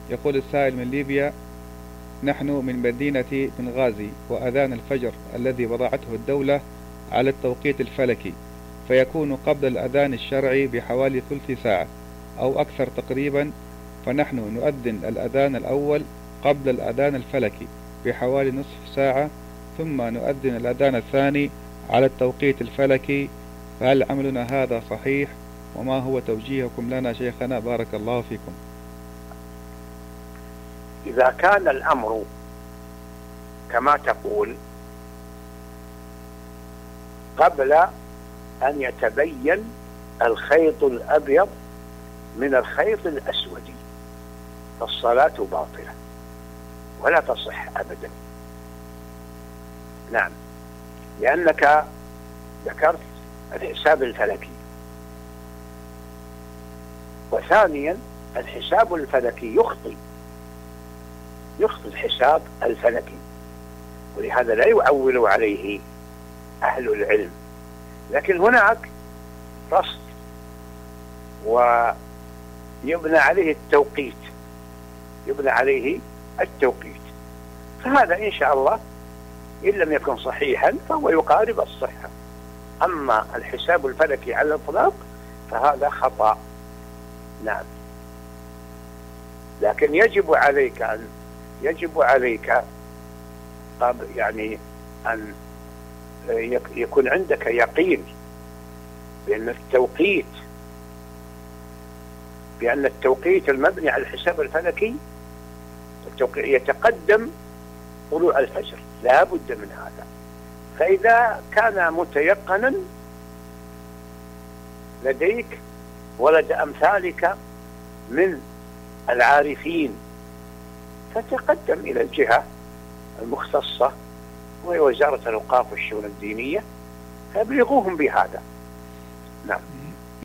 يقول السائل من ليبيا: نحن من مدينة بنغازي، وأذان الفجر الذي وضعته الدولة على التوقيت الفلكي، فيكون قبل الأذان الشرعي بحوالي ثلث ساعة أو أكثر تقريبا، فنحن نؤذن الأذان الأول قبل الأذان الفلكي بحوالي نصف ساعة، ثم نؤذن الأذان الثاني على التوقيت الفلكي، فهل عملنا هذا صحيح؟ وما هو توجيهكم لنا شيخنا بارك الله فيكم؟ إذا كان الأمر كما تقول قبل أن يتبين الخيط الأبيض من الخيط الأسود، فالصلاة باطلة ولا تصح أبدا. نعم، لأنك ذكرت الحساب الفلكي، وثانيا الحساب الفلكي يخطي الحساب الفلكي، ولهذا لا يعول عليه أهل العلم. لكن هناك رصد ويبنى عليه التوقيت، فهذا إن شاء الله إن لم يكن صحيحا فهو يقارب الصحة. أما الحساب الفلكي على الإطلاق فهذا خطأ. نعم، لكن يجب عليك يعني أن يكون عندك يقين بأن التوقيت المبني على الحساب الفلكي يتقدم طلوع الفجر، لا بد من هذا. فإذا كان متيقنا لديك ولد أمثالك من العارفين، فتقدم إلى الجهة المختصة وهي وزارة الأوقاف والشؤون الدينية، فابلغوهم بهذا. نعم.